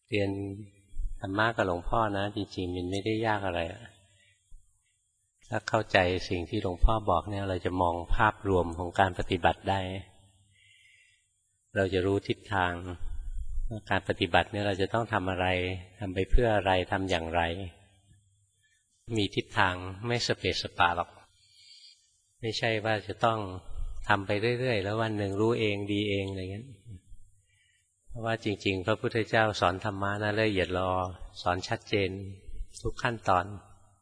เรียนธรรมะกับหลวงพ่อนะจริงๆมันไม่ได้ยากอะไรถ้าเข้าใจสิ่งที่หลวงพ่อบอกเนี่ยเราจะมองภาพรวมของการปฏิบัติได้เราจะรู้ทิศทางว่าการปฏิบัติเนี่ยเราจะต้องทำอะไรทำไปเพื่ออะไรทำอย่างไรมีทิศทางไม่สเปะสปะหรอกไม่ใช่ว่าจะต้องทำไปเรื่อยๆแล้ววันหนึ่งรู้เองดีเองอะไรเงี้ยเพราะว่าจริงๆพระพุทธเจ้าสอนธรรมะนะละเอียดรอสอนชัดเจนทุกขั้นตอน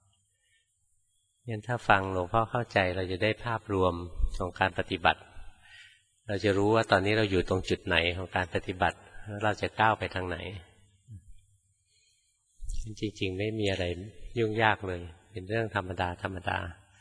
งั้นถ้าฟังหลวงพ่อเข้าใจเราจะได้ภาพรวมของการปฏิบัติเราจะรู้ว่าตอนนี้เราอยู่ตรงจุดไหนของการปฏิบัติแล้วเราจะก้าวไปทางไหนจริงๆไม่มีอะไรยุ่งยากเลยเป็นเรื่องธรรมดาธรรมดา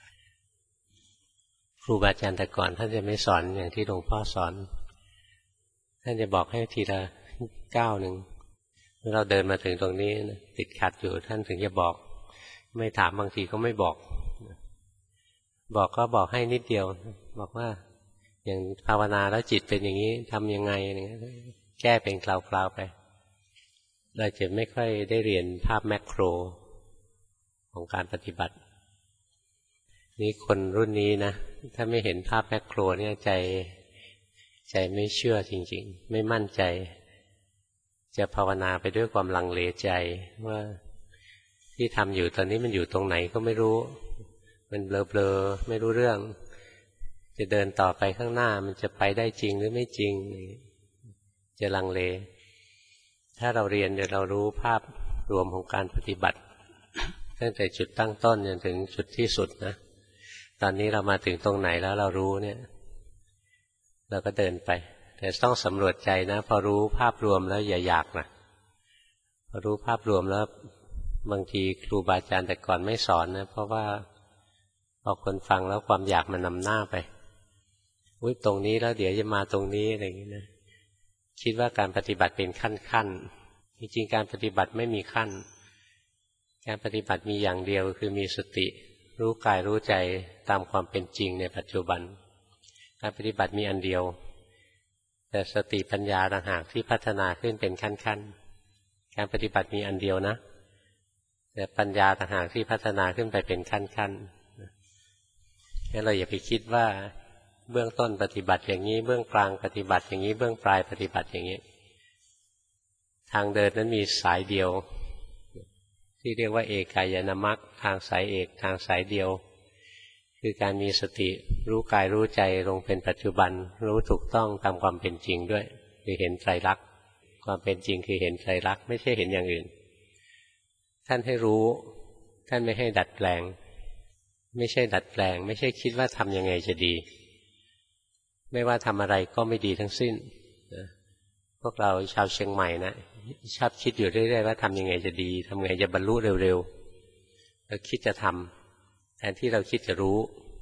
ครูบาอาจารย์แต่ก่อนท่านจะไม่สอนอย่างที่หลวงพ่อสอนท่านจะบอกให้ทีละก้าวหนึ่งเมื่อเราเดินมาถึงตรงนี้ติดขัดอยู่ท่านถึงจะบอกไม่ถามบางทีก็ไม่บอกก็บอกให้นิดเดียวบอกว่าอย่างภาวนาแล้วจิตเป็นอย่างนี้ทำยังไงแก้เป็นคราวๆไปเราจะไม่ค่อยได้เรียนภาพแมคโครของการปฏิบัตินี่คนรุ่นนี้นะถ้าไม่เห็นภาพแมคโครเนี่ยใจไม่เชื่อจริงๆไม่มั่นใจจะภาวนาไปด้วยความลังเลใจว่าที่ทำอยู่ตอนนี้มันอยู่ตรงไหนก็ไม่รู้มันเบลอๆไม่รู้เรื่องจะเดินต่อไปข้างหน้ามันจะไปได้จริงหรือไม่จริงจะลังเลถ้าเราเรียนเดี๋ยวเรารู้ภาพรวมของการปฏิบัติตั้งแต่จุดตั้งต้นจนถึงจุดที่สุดนะตอนนี้เรามาถึงตรงไหนแล้วเรารู้เนี่ยเราก็เดินไปแต่ต้องสำรวจใจนะพอรู้ภาพรวมแล้วอย่าอยากนะพอรู้ภาพรวมแล้วบางทีครูบาอาจารย์แต่ก่อนไม่สอนนะเพราะว่าพอคนฟังแล้วความอยากมันนำหน้าไปตรงนี้แล้วเดี๋ยวจะมาตรงนี้อะไรอย่างนี้นะคิดว่าการปฏิบัติเป็นขั้นจริงๆการปฏิบัติไม่มีขั้นการปฏิบัติมีอย่างเดียวคือมีสติรู้กายรู้ใจตามความเป็นจริงในปัจจุบันการปฏิบัติมีอันเดียวแต่สติปัญญาต่างหากที่พัฒนาขึ้นเป็นขั้นๆการปฏิบัติมีอันเดียวนะแต่ปัญญาต่างหากที่พัฒนาขึ้นไปเป็นขั้นๆงั้นเราอย่าไปคิดว่าเบื้องต้นปฏิบัติอย่างนี้เบื้องกลางปฏิบัติอย่างนี้เบื้องปลายปฏิบัติอย่างนี้ทางเดินนั้นมีสายเดียวที่เรียกว่าเอกายนมรรคทางสายเอกทางสายเดียวคือการมีสติรู้กายรู้ใจลงเป็นปัจจุบันรู้ถูกต้องตามความเป็นจริงด้วยคือเห็นไตรลักษณ์ความเป็นจริงคือเห็นไตรลักษณ์ไม่ใช่เห็นอย่างอื่นท่านให้รู้ท่านไม่ให้ดัดแปลงไม่ใช่ดัดแปลงไม่ใช่คิดว่าทำยังไงจะดีไม่ว่าทำอะไรก็ไม่ดีทั้งสิ้นพวกเราชาวเชียงใหม่นะชอบคิดอยู่เรื่อยๆว่าทำยังไงจะดีทำไงจะบรรลุเร็วๆเราคิดจะทำแทนที่เราคิดจะรู้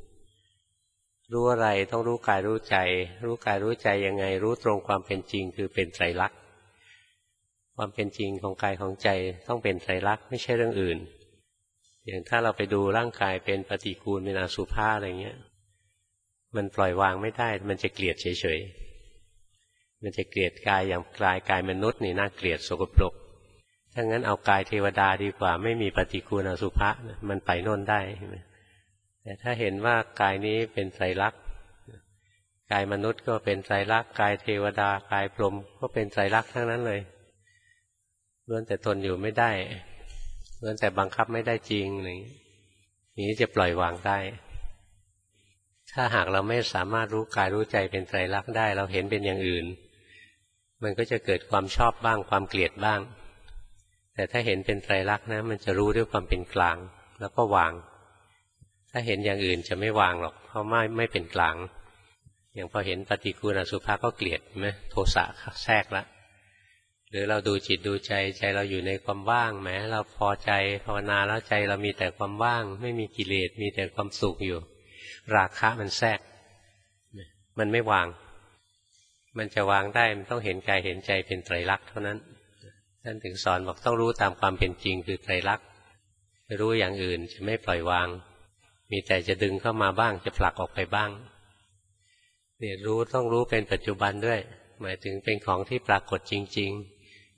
อะไรต้องรู้กายรู้ใจรู้กายรู้ใจยังไงรู้ตรงความเป็นจริงคือเป็นไตรลักษณ์ความเป็นจริงของกายของใจต้องเป็นไตรลักษณ์ไม่ใช่เรื่องอื่นอย่างถ้าเราไปดูร่างกายเป็นปฏิกูลเป็นอสุภะอะไรเงี้ยมันปล่อยวางไม่ได้มันจะเกลียดเฉยๆมันจะเกลียดกายอย่างกายมนุษย์นี่น่าเกลียดสกปรกถ้างั้นเอากายเทวดาดีกว่าไม่มีปฏิกูลอสุภะมันไปโน่นได้แต่ถ้าเห็นว่ากายนี้เป็นไตรลักษณ์กายมนุษย์ก็เป็นไตรลักษณ์กายเทวดากายพรหมก็เป็นไตรลักษณ์ทั้งนั้นเลยล้วนแต่ทนอยู่ไม่ได้ล้วนแต่บังคับไม่ได้จริงนี้จะปล่อยวางได้ถ้าหากเราไม่สามารถรู้กายรู้ใจเป็นไตรลักษณ์ได้เราเห็นเป็นอย่างอื่นมันก็จะเกิดความชอบบ้างความเกลียดบ้างแต่ถ้าเห็นเป็นไตรลักษณ์นะมันจะรู้ด้วยความเป็นกลางแล้วก็วางถ้าเห็นอย่างอื่นจะไม่วางหรอกเพราะไม่เป็นกลางอย่างพอเห็นปฏิกูลอสุภะก็เกลียดไหมโทสะแทรกละหรือเราดูจิตดูใจเราอยู่ในความว่างแม้เราพอใจภาวนาแล้วใจเรามีแต่ความว่างไม่มีกิเลสมีแต่ความสุขอยู่ราคะมันแทรกมันไม่วางมันจะวางได้มันต้องเห็นกายเห็นใจเป็นไตรลักษณ์เท่านั้นท่านถึงสอนบอกต้องรู้ตามความเป็นจริงคือไตรลักษณ์รู้อย่างอื่นจะไม่ปล่อยวางมีแต่จะดึงเข้ามาบ้างจะผลักออกไปบ้างเนี่ยรู้ต้องรู้เป็นปัจจุบันด้วยหมายถึงเป็นของที่ปรากฏจริงๆ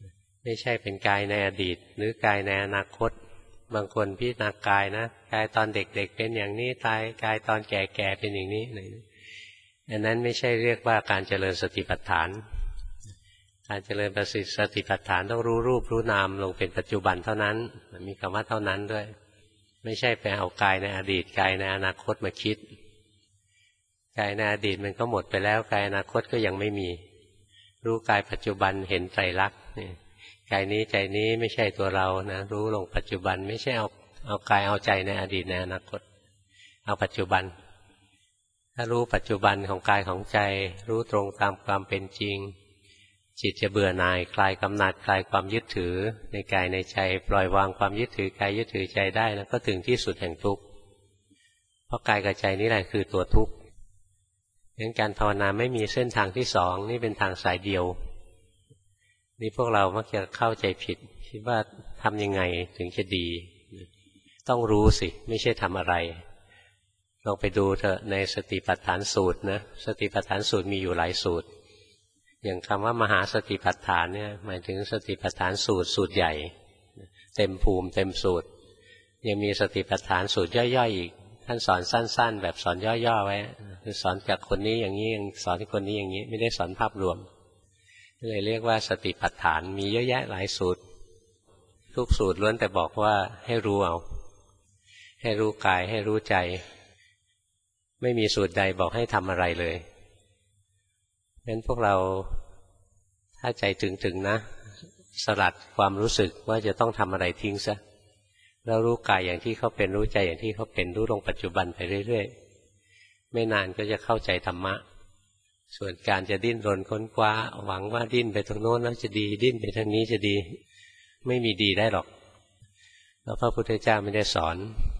ไม่ใช่เป็นกายในอดีตหรือกายในอนาคตบางคนพิจารณากายนะกายตอนเด็กๆเป็นอย่างนี้ตายกายตอนแก่ๆเป็นอย่างนี้อันนั้นไม่ใช่เรียกว่าการเจริญสติปัฏฐานการเจริญสติปัฏฐานต้องรู้รูปรู้นามลงเป็นปัจจุบันเท่านั้นมีคำว่าเท่านั้นด้วยไม่ใช่ไปเอากายในอดีตกายในอนาคตมาคิดกายในอดีตมันก็หมดไปแล้วกายอนาคตก็ยังไม่มีรู้กายปัจจุบันเห็นไตรลักษณ์กายนี้ใจนี้ไม่ใช่ตัวเรานะรู้ลงปัจจุบันไม่ใช่เอากายเอาใจในอดีตในอนาคตเอาปัจจุบันถ้ารู้ปัจจุบันของกายของใจรู้ตรงตามความเป็นจริงจิตจะเบื่อหน่ายคลายกำหนัดคลายความยึดถือในกายในใจปล่อยวางความยึดถือกายยึดถือใจได้แล้วก็ถึงที่สุดแห่งทุกข์เพราะกายกับใจนี่แหละคือตัวทุกข์งั้นการภาวนาไม่มีเส้นทางที่สองนี่เป็นทางสายเดียวนี่พวกเรามักจะเข้าใจผิดคิดว่าทำยังไงถึงจะดีต้องรู้สิไม่ใช่ทำอะไรลองไปดูเถอะในสติปัฏฐานสูตรนะสติปัฏฐานสูตรมีอยู่หลายสูตรอย่างคำว่ามหาสติปัฏฐานเนี่ยหมายถึงสติปัฏฐานสูตรใหญ่เต็มภูมิเต็มสูตรยังมีสติปัฏฐานสูตรย่อยๆอีกท่านสอนสั้นๆแบบสอนย่อๆไว้คือสอนจากคนนี้อย่างนี้สอนที่คนนี้อย่างนี้ไม่ได้สอนภาพรวมเลยเรียกว่าสติปัฏฐานมีเยอะแยะหลายสูตรทุกสูตรล้วนแต่บอกว่าให้รู้เอาให้รู้กายให้รู้ใจไม่มีสูตรใดบอกให้ทำอะไรเลยงั้นพวกเราถ้าใจถึงนะสลัดความรู้สึกว่าจะต้องทำอะไรทิ้งซะแล้วรู้กายอย่างที่เขาเป็นรู้ใจอย่างที่เขาเป็นรู้ลงปัจจุบันไปเรื่อยๆไม่นานก็จะเข้าใจธรรมะส่วนการจะดิ้นรนค้นคว้าหวังว่าดิ้นไปตรงโน้นแล้วจะดีดิ้นไปทางนี้จะดีไม่มีดีได้หรอกแล้วพระพุทธเจ้าไม่ได้สอน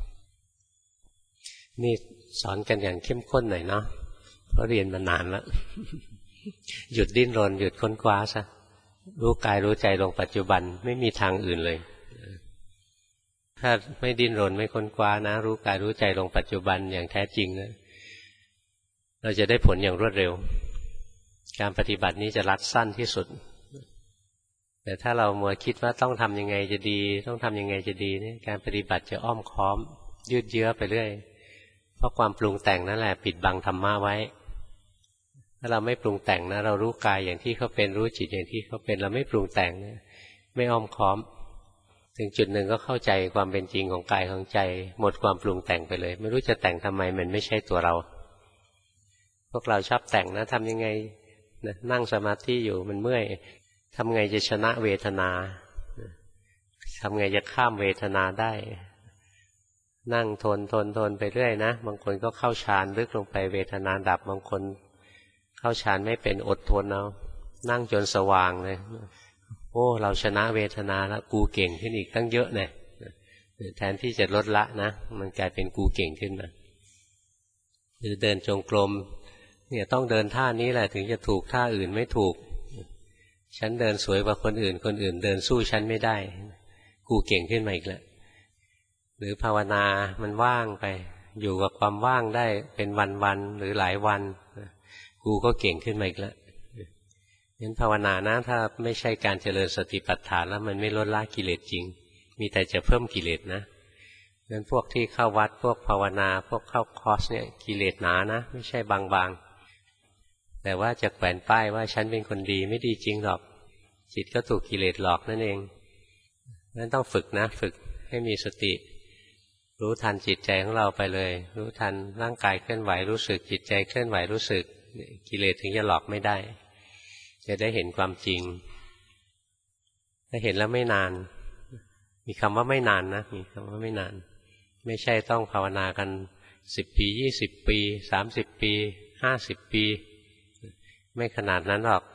นี่สอนกันอย่างเข้มข้นหน่อยเนาะเพราะเรียนมานานแล้ว หยุดดิ้นรนหยุดค้นคว้าซะรู้กายรู้ใจลงปัจจุบันไม่มีทางอื่นเลยถ้าไม่ดิ้นรนไม่ค้นคว้านะรู้กายรู้ใจลงปัจจุบันอย่างแท้จริงนะเราจะได้ผลอย่างรวดเร็วการปฏิบัตินี้จะรัดสั้นที่สุดแต่ถ้าเรามัวคิดว่าต้องทำยังไงจะดีต้องทำยังไงจะดีเนี่ยการปฏิบัติจะอ้อมค้อมยืดเยื้อไปเรื่อยเพราะความปรุงแต่งนั่นแหละปิดบังธรรมะไว้ถ้าเราไม่ปรุงแต่งนะเรารู้กายอย่างที่เขาเป็นรู้จิตอย่างที่เขาเป็นเราไม่ปรุงแต่งไม่อ้อมค้อมถึงจุดหนึ่งก็เข้าใจความเป็นจริงของกายของใจหมดความปรุงแต่งไปเลยไม่รู้จะแต่งทำไมมันไม่ใช่ตัวเราพวกเราชอบแต่งนะทำยังไงนะนั่งสมาธิอยู่มันเมื่อยทำไงจะชนะเวทนาทำไงจะข้ามเวทนาได้นั่งทนไปเรื่อยนะบางคนก็เข้าฌานลึกลงไปเวทนาดับบางคนเข้าฌานไม่เป็นอดทนเอานั่งจนสว่างเลยโอ้เราชนะเวทนาแล้วกูเก่งขึ้นอีกตั้งเยอะเนี่ยแทนที่จะลดละนะมันกลายเป็นกูเก่งขึ้นมาหรือเดินจงกรมเนี่ยต้องเดินท่านี้แหละถึงจะถูกท่าอื่นไม่ถูกฉันเดินสวยกว่าคนอื่นเดินสู้ฉันไม่ได้กูเก่งขึ้นมาอีกแล้วหรือภาวนามันว่างไปอยู่กับความว่างได้เป็นวันๆหรือหลายวันกูก็เก่งขึ้นมาอีกแล้วงั้นภาวนานะถ้าไม่ใช่การเจริญสติปัฏฐานแล้วมันไม่ลดละกิเลสจริงมีแต่จะเพิ่มกิเลสนะงั้นพวกที่เข้าวัดพวกภาวนาพวกเข้าคอร์สเนี่ยกิเลสหนานะไม่ใช่บางๆแต่ว่าจะแขวนป้ายว่าฉันเป็นคนดีไม่ดีจริงหรอกจิตก็ถูกกิเลสหลอกนั่นเองงั้นต้องฝึกนะฝึกให้มีสติรู้ทันจิตใจของเราไปเลยรู้ทันร่างกายเคลื่อนไหวรู้สึกจิตใจเคลื่อนไหวรู้สึกกิเลสถึงจะหลอกไม่ได้จะได้เห็นความจริงถ้าเห็นแล้วไม่นานมีคำว่าไม่นานนะมีคำว่าไม่นานไม่ใช่ต้องภาวนากัน10 ปี20 ปี30 ปี50 ปีไม่ขนาดนั้นหรอก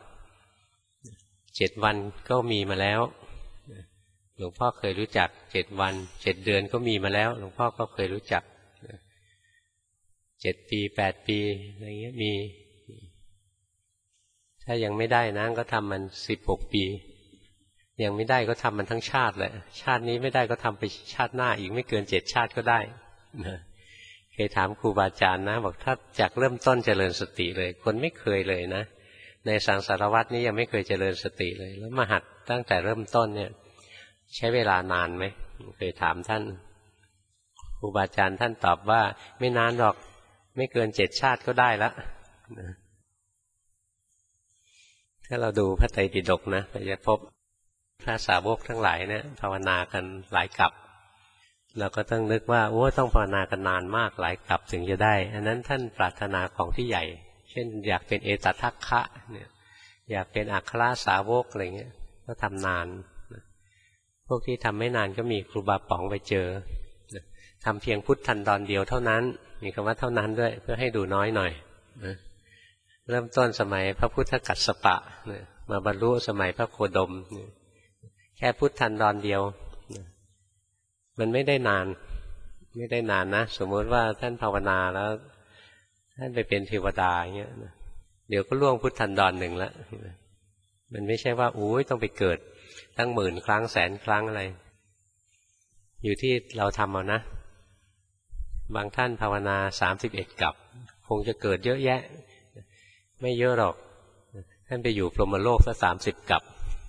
7 วันก็มีมาแล้วหลวงพ่อเคยรู้จัก7 วัน7 เดือนก็มีมาแล้วหลวงพ่อก็เคยรู้จัก7 ปี8 ปีอะไรเงี้ยมีถ้ายังไม่ได้นะก็ทำมัน16 ปียังไม่ได้ก็ทำมันทั้งชาติแหละชาตินี้ไม่ได้ก็ทำไปชาติหน้าอีกไม่เกิน7 ชาติก็ได้เคยถามครูบาอาจารย์นะบอกถ้าจากเริ่มต้นเจริญสติเลยคนไม่เคยเลยนะในสังสารวัฏนี้ยังไม่เคยเจริญสติเลยแล้วมาหัดตั้งแต่เริ่มต้นเนี่ยใช้เวลานานไหมเคยถามท่านครูบาอาจารย์ท่านตอบว่าไม่นานหรอกไม่เกิน7 ชาติก็ได้ละถ้าเราดูพระไตรปิฎกนะจะพบพระสาวกทั้งหลายเนี่ยภาวนากันหลายกลับเราก็ต้องนึกว่าโอ้ต้องภาวนากันนานมากหลายกลับถึงจะได้อันนั้นท่านปรารถนาของที่ใหญ่เช่นอยากเป็นเอตทัคคะเนี่ยอยากเป็นอัครสาวกอะไรเงี้ยก็ทำนานพวกที่ทำไม่นานก็มีครูบาป๋องไปเจอทำเพียงพุทธันดรเดียวเท่านั้นมีคำว่าเท่านั้นด้วยเพื่อให้ดูน้อยหน่อยเริ่มต้นสมัยพระพุทธกัสสปะมาบรรลุสมัยพระโคดมแค่พุทธันดรเดียวมันไม่ได้นานนะสมมติว่าท่านภาวนาแล้วท่านไปเป็นเทวดาอย่างเงี้ยเดี๋ยวก็ล่วงพุทธันดรหนึ่งแล้วมันไม่ใช่ว่าโอ้ยต้องไปเกิดตั้ง10,000 ครั้ง100,000 ครั้งอะไรอยู่ที่เราทำเอานะบางท่านภาวนา31 กลับคงจะเกิดเยอะแยะไม่เยอะหรอกท่านไปอยู่พรหมโลกสัก30 กลับ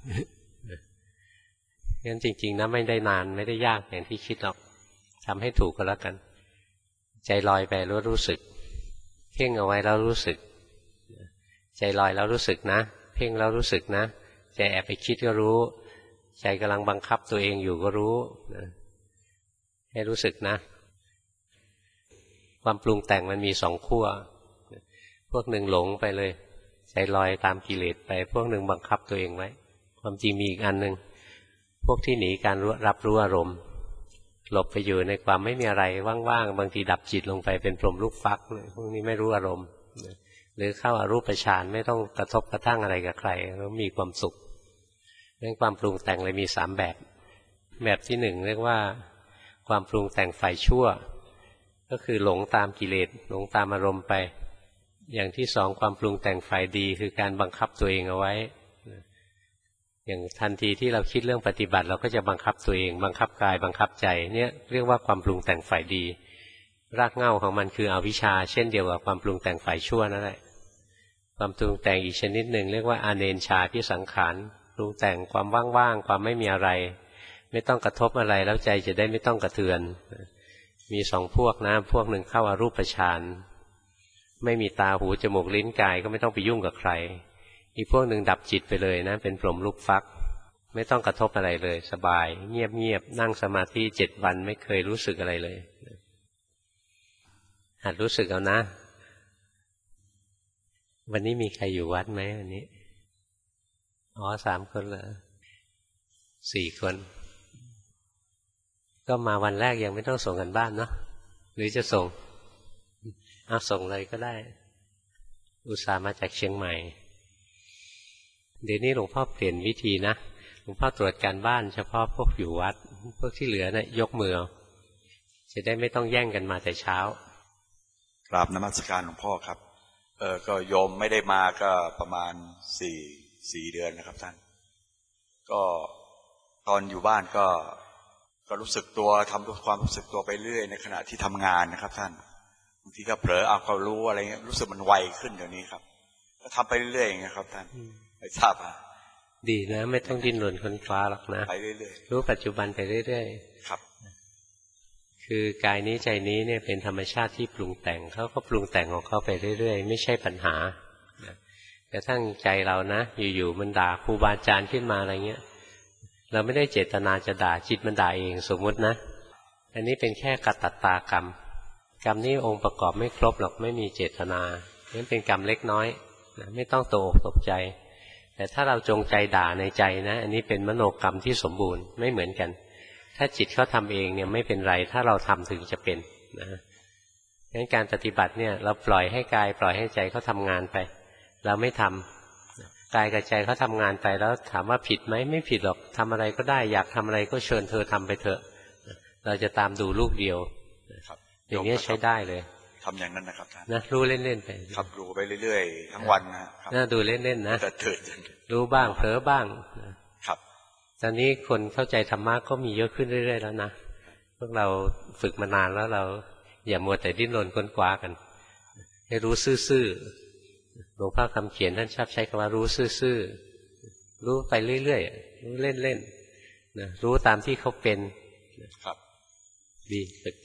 งั้นจริงๆนะไม่ได้นานไม่ได้ยากอย่างที่คิดหรอกทำให้ถูกก็แล้วกันใจลอยไปแล้วรู้สึกเพ่งเอาไว้แล้วรู้สึกใจลอยแล้วรู้สึกนะเพ่งแล้วรู้สึกนะใจแอบไปคิดก็รู้ใจกำลังบังคับตัวเองอยู่ก็รู้ให้รู้สึกนะความปรุงแต่งมันมี2 ขั้วพวกหนึ่งหลงไปเลยใจลอยตามกิเลสไปพวกหนึ่งบังคับตัวเองไว้ความจริงมีอีกอันหนึ่งพวกที่หนีการรับรู้อารมณ์หลบไปอยู่ในความไม่มีอะไรว่างๆบางทีดับจิตลงไปเป็นพรหมลูกฟักพวกนี้ไม่รู้อารมณ์หรือเข้าอรูปฌานไม่ต้องกระทบกระทั่งอะไรกับใครแล้วมีความสุขเรื่องความปรุงแต่งเลยมี3 แบบที่1เรียกว่าความปรุงแต่งฝ่ายชั่วก็คือหลงตามกิเลสหลงตามอารมณ์ไปอย่างที่2ความปรุงแต่งฝ่ายดีคือการบังคับตัวเองเอาไว้อย่างทันทีที่เราคิดเรื่องปฏิบัติเราก็จะบังคับตัวเองบังคับกายบังคับใจเนี่ยเรียกว่าความปรุงแต่งฝ่ายดีรากเหง้าของมันคืออวิชชาเช่นเดียวกับความปรุงแต่งฝ่ายชั่วนั่นแหละความปรุงแต่งอีกชนิดหนึ่งเรียกว่าอาเนนชาพิสังขารปรุงแต่งความว่างๆความไม่มีอะไรไม่ต้องกระทบอะไรแล้วใจจะได้ไม่ต้องกระเทือนมี2 พวกนะพวกหนึ่งเข้าอรูปฌานไม่มีตาหูจมูกลิ้นกายก็ไม่ต้องไปยุ่งกับใครอีกพวกหนึ่งดับจิตไปเลยนะเป็นพรหมลูกฟักไม่ต้องกระทบอะไรเลยสบายเงียบๆนั่งสมาธิ7 วันไม่เคยรู้สึกอะไรเลยหัดรู้สึกเอานะวันนี้มีใครอยู่วัดไหมวันนี้3 คนเหรอ4 คนก็มาวันแรกยังไม่ต้องส่งกันบ้านเนาะหรือจะส่งส่งเลยก็ได้อุตส่าห์มาจากเชียงใหม่เดี๋ยวนี้หลวงพ่อเปลี่ยนวิธีนะหลวงพ่อตรวจการบ้านเฉพาะพวกอยู่วัดพวกที่เหลือนะยกมือจะได้ไม่ต้องแย่งกันมาแต่เช้ากราบนมัสการหลวงพ่อครับก็โยมไม่ได้มาก็ประมาณ4 เดือนนะครับท่านก็ตอนอยู่บ้านก็รู้สึกตัวทำความรู้สึกตัวไปเรื่อยในขณะที่ทำงานนะครับท่านบางทีก็เผลอเอาก็รู้อะไรเงี้ยรู้สึกมันไวขึ้นเดี๋ยวนี้ครับก็ทำไปเรื่อยๆอย่างเงี้ยครับท่านไม่ทราบดีนะไม่ต้องดิ้นรนค้นคว้าหรอกนะไปเรื่อยๆรู้ปัจจุบันไปเรื่อยๆครับคือกายนี้ใจนี้เนี่ยเป็นธรรมชาติที่ปรุงแต่งเขาก็ปรุงแต่งของเขาไปเรื่อยๆไม่ใช่ปัญหาแต่ทั้งใจเรานะอยู่ๆมันด่าครูบาอาจารย์ขึ้นมาอะไรเงี้ยเราไม่ได้เจตนาจะด่าจิตมันด่าเองสมมุตินะอันนี้เป็นแค่กัตตตากรรมกรรมนี้องค์ประกอบไม่ครบหรอกไม่มีเจตนานี่เป็นกรรมเล็กน้อยนะไม่ต้องตกอกตกใจแต่ถ้าเราจงใจด่าในใจนะอันนี้เป็นมโนกรรมที่สมบูรณ์ไม่เหมือนกันถ้าจิตเขาทำเองเนี่ยไม่เป็นไรถ้าเราทำถึงจะเป็นนะงั้นการปฏิบัติเนี่ยเราปล่อยให้กายปล่อยให้ใจเขาทำงานไปเราไม่ทำกายกับใจเขาทำงานไปแล้วถามว่าผิดไหมไม่ผิดหรอกทำอะไรก็ได้อยากทำอะไรก็เชิญเธอทำไปเถอะเราจะตามดูลูกเดียวอย่างนี้ใช้ได้เลยทำอย่างนั้นนะครับท่านนะรู้เล่นๆไปครับรู้ไปเรื่อยๆทั้งวันนะครับดูเล่นๆนะรู้บ้างเผลอบ้างครับตอนนี้คนเข้าใจธรรมะก็มีเยอะขึ้นเรื่อยๆแล้วนะพวกเราฝึกมานานแล้วเราอย่ามัวแต่ดิ้นรนค้นคว้ากันให้รู้ซื่อๆลวงพ่อคำเขียนท่านชอบใช้คำว่ารู้ซื่อๆรู้ไปเรื่อยๆรู้เล่นๆนะรู้ตามที่เขาเป็นครับดีฝึกไป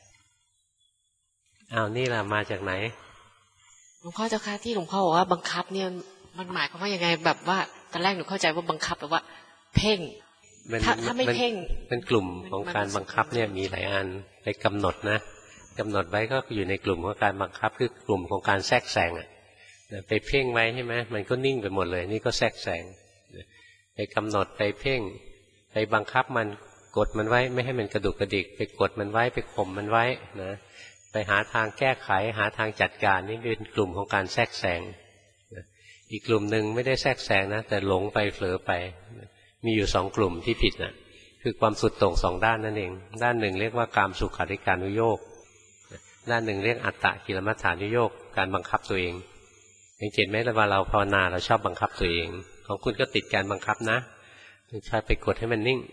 อ้าวนี่ล่ะมาจากไหนหลวงพ่อเจ้าค่ะที่หลวงพ่อบอกว่าบังคับเนี่ยมันหมายความว่ายังไงแบบว่าตอนแรกหนูเข้าใจว่าบังคับแบบว่าเพ่งถ้าไม่เพ่งเป็นกลุ่มของการบังคับเนี่ยมีหลายอันไปกำหนดนะกำหนดไว้ก็อยู่ในกลุ่มของการบังคับคือกลุ่มของการแทรกแซงไปเพ่งไว้ใช่ไหมมันก็นิ่งไปหมดเลยนี่ก็แทรกแซงไปกำหนดไปเพ่งไปบังคับมันกดมันไว้ไม่ให้มันกระดุกกระดิกไปกดมันไว้ไปข่มมันไว้นะไปหาทางแก้ไขหาทางจัดการนี่เป็นกลุ่มของการแทรกแซงอีกกลุ่มหนึ่งไม่ได้แทรกแซงนะแต่หลงไปเผลอไปมีอยู่สองกลุ่มที่ผิดนะคือความสุดโต่งสองด้านนั่นเองด้านหนึ่งเรียกว่ากามสุขาริการุโยคด้านหนึ่งเรียกอัตตกิลมัฏฐานุโยคการบังคับตัวเองอย่างเห็นไหมว่าเราภาวนาเราชอบบังคับตัวเองของคุณก็ติดการบังคับนะใช้ไปกดให้มันนิ่ง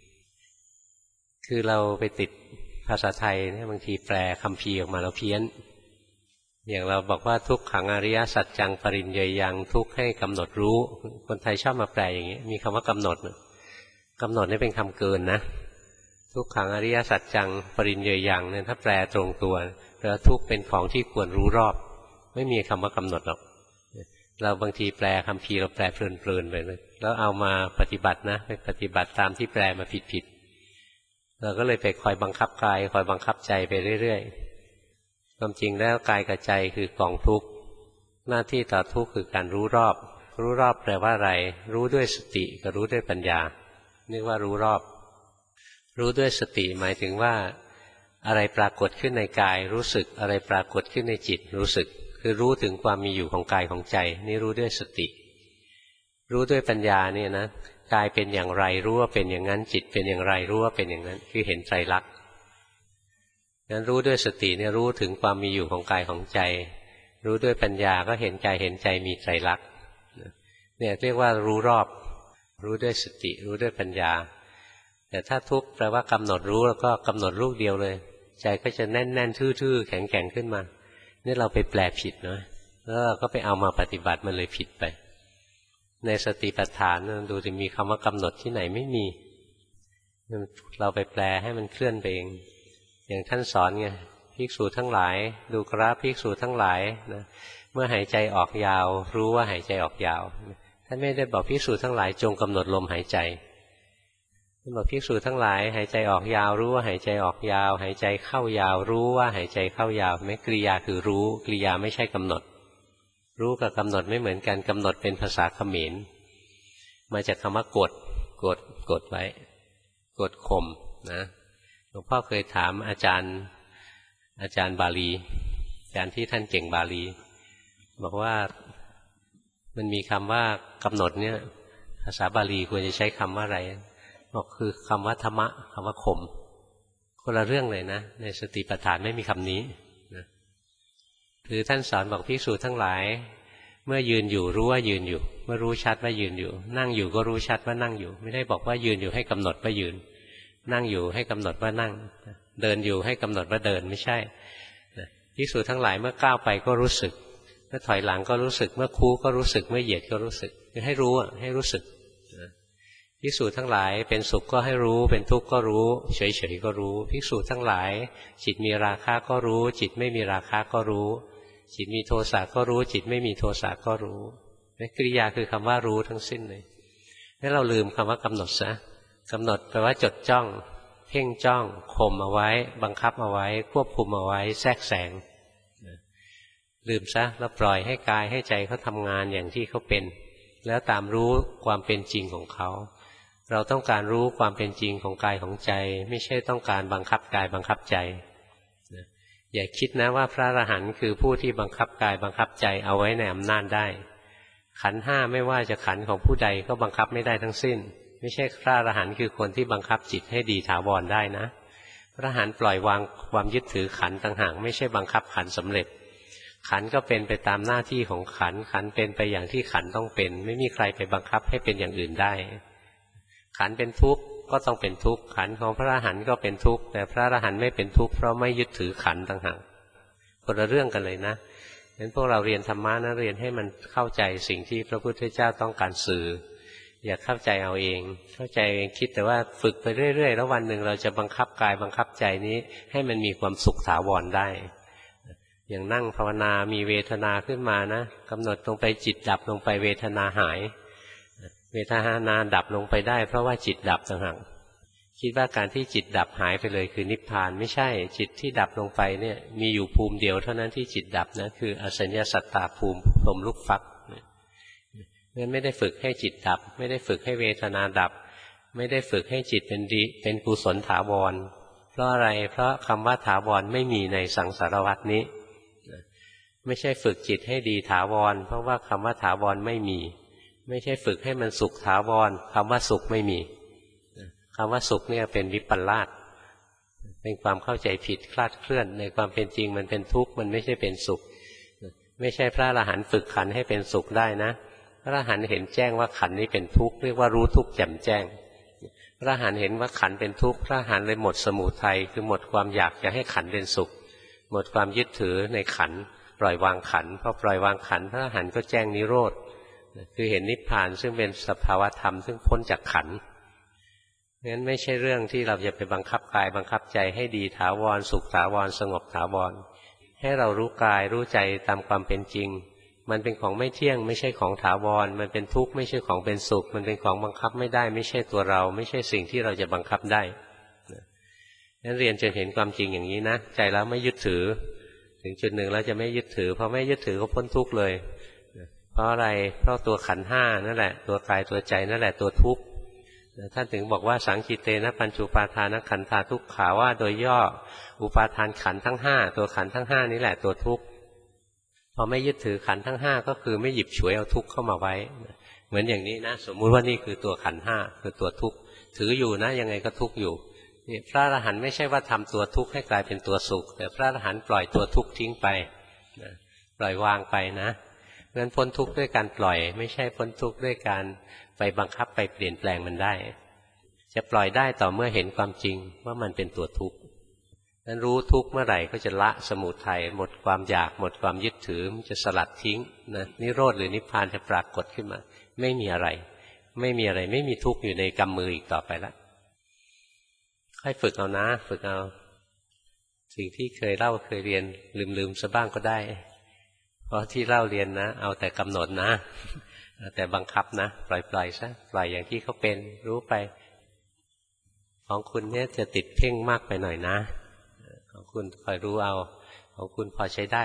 คือเราไปติดภาษาไทยเนี่ยบางทีแปลคัมภีร์ออกมาเราเพี้ยนอย่างเราบอกว่าทุกขังอริยสัจจังปริญเยยังทุกให้กำหนดรู้คนไทยชอบมาแปลอย่างนี้มีคำว่ากำหนดกำหนดนี่เป็นคำเกินนะทุกขังอริยสัจจังปริญเยยังเนี่ยถ้าแปลตรงตัวแล้วทุกเป็นของที่ควรรู้รอบไม่มีคำว่ากำหนดหรอกเราบางทีแปลคัมภีร์เราแปลเพลินๆไปเลยแล้วเอามาปฏิบัตินะไปปฏิบัติตามที่แปลมาผิดเราก็เลยไปคอยบังคับกายคอยบังคับใจไปเรื่อยๆความจริงแล้วกายกับใจคือกองทุกข์หน้าที่ต่อทุกข์คือการรู้รอบรู้รอบแปลว่าอะไรรู้ด้วยสติกับรู้ด้วยปัญญาเรียกว่ารู้รอบรู้ด้วยสติหมายถึงว่าอะไรปรากฏขึ้นในกายรู้สึกอะไรปรากฏขึ้นในจิตรู้สึกคือรู้ถึงความมีอยู่ของกายของใจนี่รู้ด้วยสติรู้ด้วยปัญญาเนี่ยนะกายเป็นอย่างไรรู้ว่าเป็นอย่างนั้นจิตเป็นอย่างไรรู้ว่าเป็นอย่างนั้นคือเห็นไตรลักษณ์งั้นรู้ด้วยสติเนี่ยรู้ถึงความมีอยู่ของกายของใจรู้ด้วยปัญญาก็เห็นกายเห็นใจมีไตรลักษณ์เนี่ยเรียกว่ารู้รอบรู้ด้วยสติรู้ด้วยปัญญาแต่ถ้าทุกข์แปลว่ากำหนดรู้แล้วก็กำหนดลูกเดียวเลยใจก็จะแน่นๆทื่อๆแข็งๆขึ้นมานี่เราไปแปลผิดนะแล้วเราก็ไปเอามาปฏิบัติมันเลยผิดไปในสติปัฏฐานดูจะมีคำว่ากำหนดที่ไหนไม่มีเราไปแปลให้มันเคลื่อนไปเองอย่างท่านสอนไงภิกษุทั้งหลายดูกราฟภิกษุทั้งหลายนะเมื่อหายใจออกยาวรู้ว่าหายใจออกยาวท่านไม่ได้บอกภิกษุทั้งหลายจงกำหนดลมหายใจท่านบอกภิกษุทั้งหลายหายใจออกยาวรู้ว่าหายใจออกยาวหายใจเข้ายาวรู้ว่าหายใจเข้ายาวไม่กริยาคือรู้กริยาไม่ใช่กำหนดรู้กับกำหนดไม่เหมือนกันกำหนดเป็นภาษาเขมรมาจากคำว่ากดไว้กดข่มนะหลวงพ่อเคยถามอาจารย์บาลีอาจารย์ที่ท่านเก่งบาลีบอกว่ามันมีคำว่ากำหนดเนี่ยภาษาบาลีควรจะใช้คำว่าอะไรบอกคือคำว่าธรรมะคำว่าข่มคนละเรื่องเลยนะในสติปัฏฐานไม่มีคำนี้นะคือท่านสอนบอกภิกษุทั้งหลายเมื่อยืนอยู่รู้ว่ายืนอยู่เมื่อรู้ชัดว่ายืนอยู่นั่งอยู่ก็รู้ชัดว่านั่งอยู่ไม่ได้บอกว่ายืนอยู่ให้กำหนดว่ายืนนั่งอยู่ให้กำหนดว่านั่งเดินอยู่ให้กำหนดว่าเดินไม่ใช่ภิกษุทั้งหลายเมื่อก้าวไปก็รู้สึกเมื่อถอยหลังก็รู้สึกเมื่อคู้ก็รู้สึกเมื่อเหยียดก็รู้สึกคือให้รู้ให้รู้สึกภิกษุทั้งหลายเป็นสุขก็ให้รู้เป็นทุกข์ก็รู้เฉยๆก็รู้ภิกษุทั้งหลายจิตมีราคะก็รู้จิตไม่มีราคะก็รู้จิตมีโทสะก็รู้จิตไม่มีโทสะก็รู้กริยาคือคำว่ารู้ทั้งสิ้นเลยให้เราลืมคำว่ากำหนดซะกำหนดแปลว่าจดจ้องเพ่งจ้องข่มเอาไว้บังคับเอาไว้ควบคุมเอาไว้แทรกแซงลืมซะแล้วปล่อยให้กายให้ใจเขาทำงานอย่างที่เขาเป็นแล้วตามรู้ความเป็นจริงของเขาเราต้องการรู้ความเป็นจริงของกายของใจไม่ใช่ต้องการบังคับกายบังคับใจอย่าคิดนะว่าพระอรหันต์คือผู้ที่บังคับกายบังคับใจเอาไว้ในอำนาจได้ขันธ์ห้าไม่ว่าจะขันธ์ของผู้ใดก็บังคับไม่ได้ทั้งสิ้นไม่ใช่พระอรหันต์คือคนที่บังคับจิตให้ดีถาวรได้นะพระอรหันต์ปล่อยวางความยึดถือขันธ์ต่างหากไม่ใช่บังคับขันธ์สำเร็จขันธ์ก็เป็นไปตามหน้าที่ของขันธ์ขันธ์เป็นไปอย่างที่ขันธ์ต้องเป็นไม่มีใครไปบังคับให้เป็นอย่างอื่นได้ขันธ์เป็นทุกข์ก็ต้องเป็นทุกข์ขันธ์ของพระอรหันต์ก็เป็นทุกข์แต่พระอรหันต์ไม่เป็นทุกข์เพราะไม่ยึดถือขันธ์ต่างหากคนละเรื่องกันเลยนะงั้นพวกเราเรียนธรรมะนะเรียนให้มันเข้าใจสิ่งที่พระพุทธเจ้าต้องการสื่ออย่าเข้าใจเอาเองเข้าใจเองคิดแต่ว่าฝึกไปเรื่อยๆแล้ววันหนึ่งเราจะบังคับกายบังคับใจนี้ให้มันมีความสุขถาวรได้อย่างนั่งภาวนามีเวทนาขึ้นมานะกำหนดลงไปจิตดับลงไปเวทนาหายเวทนาดับลงไปได้เพราะว่าจิตดับต่างหากคิดว่าการที่จิตดับหายไปเลยคือนิพพานไม่ใช่จิตที่ดับลงไปเนี่ยมีอยู่ภูมิเดียวเท่านั้นที่จิตดับนะคืออสัญญาสัตตาภูมิพรหมลูกฟักงั้นไม่ได้ฝึกให้จิตดับไม่ได้ฝึกให้เวทนาดับไม่ได้ฝึกให้จิตเป็นดีเป็นกุศลถาวรเพราะอะไรเพราะคำว่าถาวรไม่มีในสังสารวัฏนี้ไม่ใช่ฝึกจิตให้ดีถาวรเพราะว่าคำว่าถาวรไม่มีไม่ใช่ฝึกให้มันสุขถาวรคำว่าสุขไม่มีคำว่าสุขเนี่ยเป็นวิปลาสเป็นความเข้าใจผิดคลาดเคลื่อนในความเป็นจริงมันเป็นทุกข์มันไม่ใช่เป็นสุขไม่ใช่พระอรหันต์ฝึกขันธ์ให้เป็นสุขได้นะพระอรหันต์เห็นแจ้งว่าขันธ์นี้เป็นทุกข์เรียกว่ารู้ทุกข์แจ่มแจ้งพระอรหันต์เห็นว่าขันธ์เป็นทุกข์พระอรหันต์เลยหมดสมุทัยคือหมดความอยากจะให้ขันธ์เป็นสุขหมดความยึดถือในขันธ์ปล่อยวางขันธ์พอปล่อยวางขันธ์พระอรหันต์ก็แจ้งนิโรธคือเห็นนิพพานซึ่งเป็นสภาวธรรมซึ่งพ้นจากขันธ์งั้นไม่ใช่เรื่องที่เราจะไปบังคับกายบังคับใจให้ดีถาวรสุขถาวรสงบถาวรให้เรารู้กายรู้ใจตามความเป็นจริงมันเป็นของไม่เที่ยงไม่ใช่ของถาวรมันเป็นทุกข์ไม่ใช่ของเป็นสุขมันเป็นของบังคับไม่ได้ไม่ใช่ตัวเราไม่ใช่สิ่งที่เราจะบังคับได้งั้นเรียนจนเห็นความจริงอย่างนี้นะใจแล้วไม่ยึดถือถึงจุดหนึ่งแล้วจะไม่ยึดถือพอไม่ยึดถือก็พ้นทุกข์เลยเพราะอะไรเพราะตัวขันธ์ห้านั่นแหละตัวกายตัวใจนั่นแหละตัวทุกข์ท่านถึงบอกว่าสังคิเตนะปัญจุปาทานขันธาทุกขาว่าโดยย่ออุปาทานขันธ์ทั้งห้าตัวขันธ์ทั้งห้านี้แหละตัวทุกข์พอไม่ยึดถือขันธ์ทั้งห้าก็คือไม่หยิบฉวยเอาทุกข์เข้ามาไว้เหมือนอย่างนี้นะสมมุติว่านี่คือตัวขันธ์ห้าคือตัวทุกข์ถืออยู่นะยังไงก็ทุกข์อยู่นี่พระอรหันต์ไม่ใช่ว่าทำตัวทุกข์ให้กลายเป็นตัวสุขแต่พระอรหันต์ปล่อยตัวทุกข์ทิ้งไปปล่อยวางไปนะงั้นพ้นทุกข์ด้วยการปล่อยไม่ใช่พ้นทุกข์ด้วยการไปบังคับไปเปลี่ยนแปลงมันได้จะปล่อยได้ต่อเมื่อเห็นความจริงว่ามันเป็นตัวทุกข์นั้นรู้ทุกข์เมื่อไหร่ก็จะละสมุทัยหมดความอยากหมดความยึดถือมันจะสลัดทิ้งนะนิโรธหรือนิพพานจะปรากฏขึ้นมาไม่มีอะไรไม่มีทุกข์อยู่ในกำมืออีกต่อไปละค่อยฝึกเอานะฝึกเอาสิ่งที่เคยเล่าเคยเรียนลืมซะบ้างก็ได้เพราะที่เล่าเรียนนะเอาแต่กำหนดนะแต่บังคับนะปล่อยซะปล่อยอย่างที่เขาเป็นรู้ไปของคุณเนี่ยจะติดเพ่งมากไปหน่อยนะของคุณคอยรู้เอาของคุณพอใช้ได้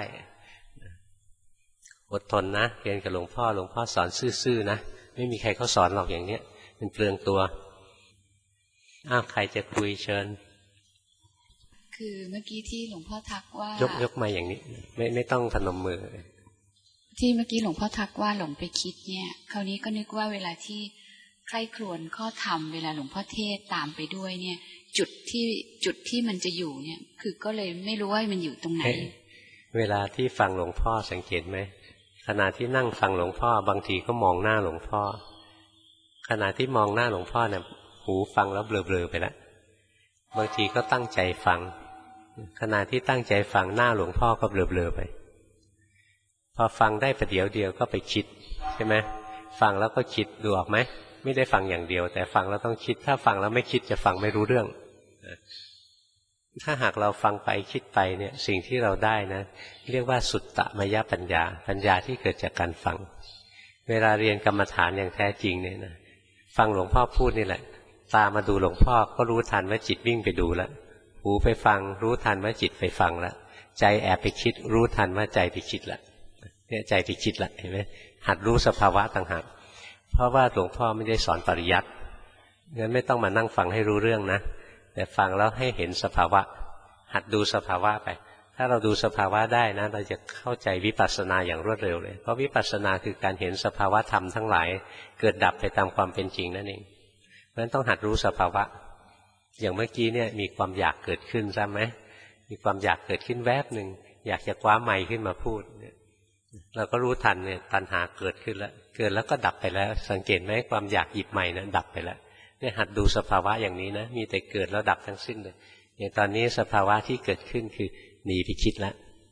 อดทนนะเรียนกับหลวงพ่อสอนซื่อๆนะไม่มีใครเขาสอนหรอกอย่างเนี้ยมันเปลืองตัวใครจะคุยเชิญคือเมื่อกี้ที่หลวงพ่อทักว่ายกมาอย่างนี้ไม่ต้องพนมมือที่เมื่อกี้หลวงพ่อทักว่าหลงไปคิดเนี่ยคราวนี้ก็นึกว่าเวลาที่ใคร่ครวญข้อธรรมเวลาหลวงพ่อเทศตามไปด้วยเนี่ยจุดที่มันจะอยู่เนี่ยคือก็เลยไม่รู้ว่ามันอยู่ตรงไหนเวลาที่ฟังหลวงพ่อสังเกตไหมขณะที่นั่งฟังหลวงพ่อบางทีก็มองหน้าหลวงพ่อขณะที่มองหน้าหลวงพ่อเนี่ยหูฟังแล้วเบลอๆไปแล้วบางทีก็ตั้งใจฟังขณะที่ตั้งใจฟังหน้าหลวงพ่อก็เบลอๆไปพอฟังได้ประเดี๋ยวเดียวก็ไปคิดใช่ไหมฟังแล้วก็คิดดูออกไหมไม่ได้ฟังอย่างเดียวแต่ฟังแล้วต้องคิดถ้าฟังแล้วไม่คิดจะฟังไม่รู้เรื่องถ้าหากเราฟังไปคิดไปเนี่ยสิ่งที่เราได้นะเรียกว่าสุตตมยปัญญาที่เกิดจากการฟังเวลาเรียนกรรมฐานอย่างแท้จริงเนี่ยนะฟังหลวงพ่อพูดนี่แหละตามาดูหลวงพ่อก็รู้ทันว่าจิตวิ่งไปดูแล้วหูไปฟังรู้ทันว่าจิตไปฟังแล้วใจแอบไปคิดรู้ทันว่าใจไปคิดแล้วเนี่ยใจไปคิดละเห็นไหมหัดรู้สภาวะต่างหากเพราะว่าหลวงพ่อไม่ได้สอนปริยัติงั้นไม่ต้องมานั่งฟังให้รู้เรื่องนะแต่ฟังแล้วให้เห็นสภาวะหัดดูสภาวะไปถ้าเราดูสภาวะได้นะเราจะเข้าใจวิปัสสนาอย่างรวดเร็วเลยเพราะวิปัสสนาคือการเห็นสภาวะธรรมทั้งหลายเกิดดับไปตามความเป็นจริงนั่นเองเพราะฉะนั้นต้องหัดรู้สภาวะอย่างเมื่อกี้เนี่ยมีความอยากเกิดขึ้นใช่ไหมมีความอยากเกิดขึ้นแวบหนึ่งอยากจะคว้าไมค์ขึ้นมาพูดเราก็รู้ทันเนี่ยตัณหาเกิดขึ้นแล้วเกิดแล้วก็ดับไปแล้วสังเกตไหมความอยากหยิบใหม่นั้นดับไปแล้วเนี่ยหัดดูสภาวะอย่างนี้นะมีแต่เกิดแล้วดับทั้งสิ้นเลยอย่างตอนนี้สภาวะที่เกิดขึ้นคือหนีไปคิดแล้ว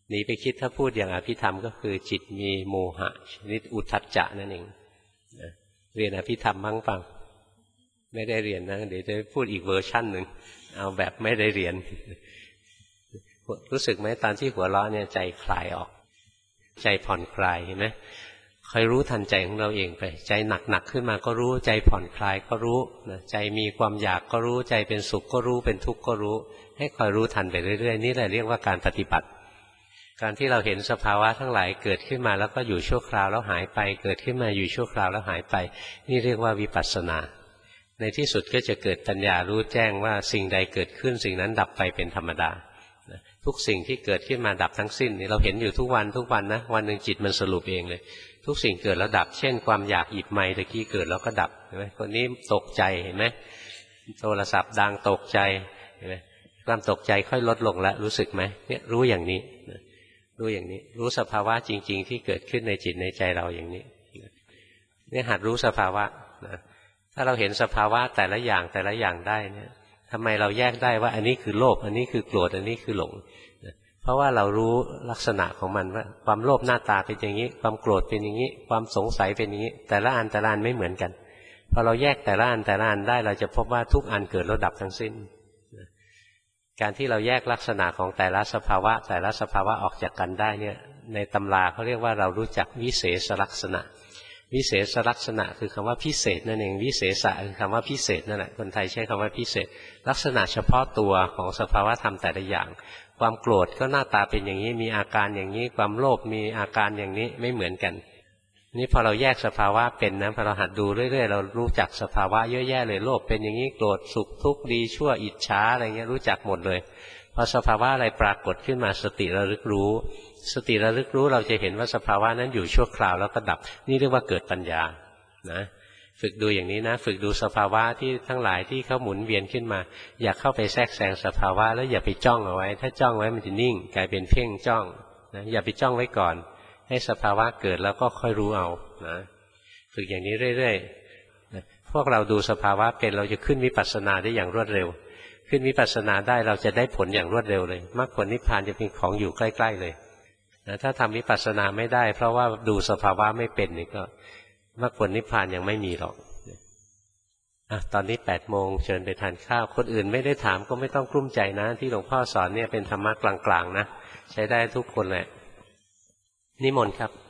หนีไปคิดถ้าพูดอย่างอภิธรรมก็คือจิตมีโมหะชนิดอุทธัจจะนั่นเองเรียนอภิธรรมบ้างเปล่าไม่ได้เรียนนะเดี๋ยวจะพูดอีกเวอร์ชั่นหนึ่งเอาแบบไม่ได้เรียนรู้สึกไหมตอนที่หัวเราะเนี่ยใจคลายออกใจผ่อนคลายเห็นไหมคอยรู้ทันใจของเราเองไปใจหนักขึ้นมาก็รู้ใจผ่อนคลายก็รู้นะใจมีความอยากก็รู้ใจเป็นสุขก็รู้เป็นทุกข์ก็รู้ให้คอยรู้ทันไปเรื่อยๆนี่แหละเรียกว่าการปฏิบัติการที่เราเห็นสภาวะทั้งหลายเกิดขึ้นมาแล้วก็อยู่ชั่วคราวแล้วหายไปเกิดขึ้นมาอยู่ชั่วคราวแล้วหายไปนี่เรียกว่าวิปัสสนาในที่สุดก็จะเกิดปัญญารู้แจ้งว่าสิ่งใดเกิดขึ้นสิ่งนั้นดับไปเป็นธรรมดาทุกสิ่งที่เกิดขึ้นมาดับทั้งสิ้นนี่เราเห็นอยู่ทุกวันนะวันหนึ่งจิตมันสรุปเองเลยทุกสิ่งเกิดแล้วดับเช่นความอยากหยิบไมค์ตะกี้เกิดแล้วก็ดับเห็นไหมคนนี้ตกใจเห็นไหมโทรศัพท์ดังตกใจเห็นไหมความตกใจค่อยลดลงแล้วรู้สึกไหมเนี่ยรู้อย่างนี้รู้อย่างนี้รู้สภาวะจริงๆที่เกิดขึ้นในจิตในใจเราอย่างนี้เนี่ยหัดรู้สภาวะนะถ้าเราเห็นสภาวะแต่ละอย่างได้เนี่ยทำไมเราแยกได้ว่าอันนี้คือโลภอันนี้คือโกรธอันนี้คือหลงเพราะว่าเรารู้ลักษณะของมันว่าความโลภหน้าตาเป็นอย่างนี้ความโกรธเป็นอย่างนี้ความสงสัยเป็นอย่างนี้แต่ละอันไม่เหมือนกันพอเราแยกแต่ละอันได้เราจะพบว่าทุกอันเกิดแล้วดับทั้งสิ้นการที่เราแยกลักษณะของแต่ละสภาวะออกจากกันได้เนี่ยในตำราเขาเรียกว่าเรารู้จักวิเศษลักษณะวิเศษลักษณะคือคำว่าพิเศษนั่นเองวิเศษะคือคำว่าพิเศษนั่นแหละคนไทยใช้คำว่าพิเศษลักษณะเฉพาะตัวของสภาวะธรรมแต่ละอย่างความโกรธก็หน้าตาเป็นอย่างนี้มีอาการอย่างนี้ความโลภมีอาการอย่างนี้ไม่เหมือนกันนี่พอเราแยกสภาวะเป็นนะพอเราหัดดูเรื่อยๆเรารู้จักสภาวะเยอะแยะเลยโลภเป็นอย่างนี้โกรธสุขทุกข์ดีชั่วอิจฉาอะไรเงี้ยรู้จักหมดเลยพอสภาวะอะไรปรากฏขึ้นมาสติระลึกรู้เราจะเห็นว่าสภาวะนั้นอยู่ชั่วคราวแล้วก็ดับนี่เรียกว่าเกิดปัญญานะฝึกดูอย่างนี้นะฝึกดูสภาวะที่ทั้งหลายที่เขาหมุนเวียนขึ้นมาอย่าเข้าไปแทรกแซงสภาวะแล้วอย่าไปจ้องเอาไว้ถ้าจ้องไว้มันจะนิ่งกลายเป็นเพ่งจ้องนะอย่าไปจ้องไว้ก่อนให้สภาวะเกิดแล้วก็ค่อยรู้เอานะฝึกอย่างนี้เรื่อยๆพวกเราดูสภาวะเป็นเราจะขึ้นวิปัสสนาได้อย่างรวดเร็วขึ้นวิปัสสนาได้เราจะได้ผลอย่างรวดเร็วเลยมรรคผลนิพพานจะเป็นของอยู่ใกล้ๆเลยนะถ้าทำวิปัสสนาไม่ได้เพราะว่าดูสภาวะไม่เป็นนี่ก็มรรคผลนิพพานยังไม่มีหรอกตอนนี้8 โมงเชิญไปทานข้าวคนอื่นไม่ได้ถามก็ไม่ต้องกลุ้มใจนะที่หลวงพ่อสอนเนี่ยเป็นธรรมะกลางๆนะใช้ได้ทุกคนแหละนิมนต์ครับ